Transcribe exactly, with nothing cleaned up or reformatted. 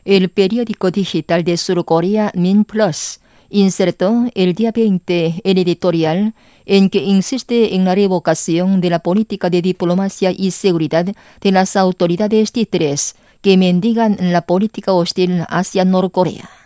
El periódico digital de Surcorea Minplus insertó el día veinte el editorial en que insiste en la revocación de la política de diplomacia y seguridad de las autoridades títeres que mendigan la política hostil hacia Norcorea.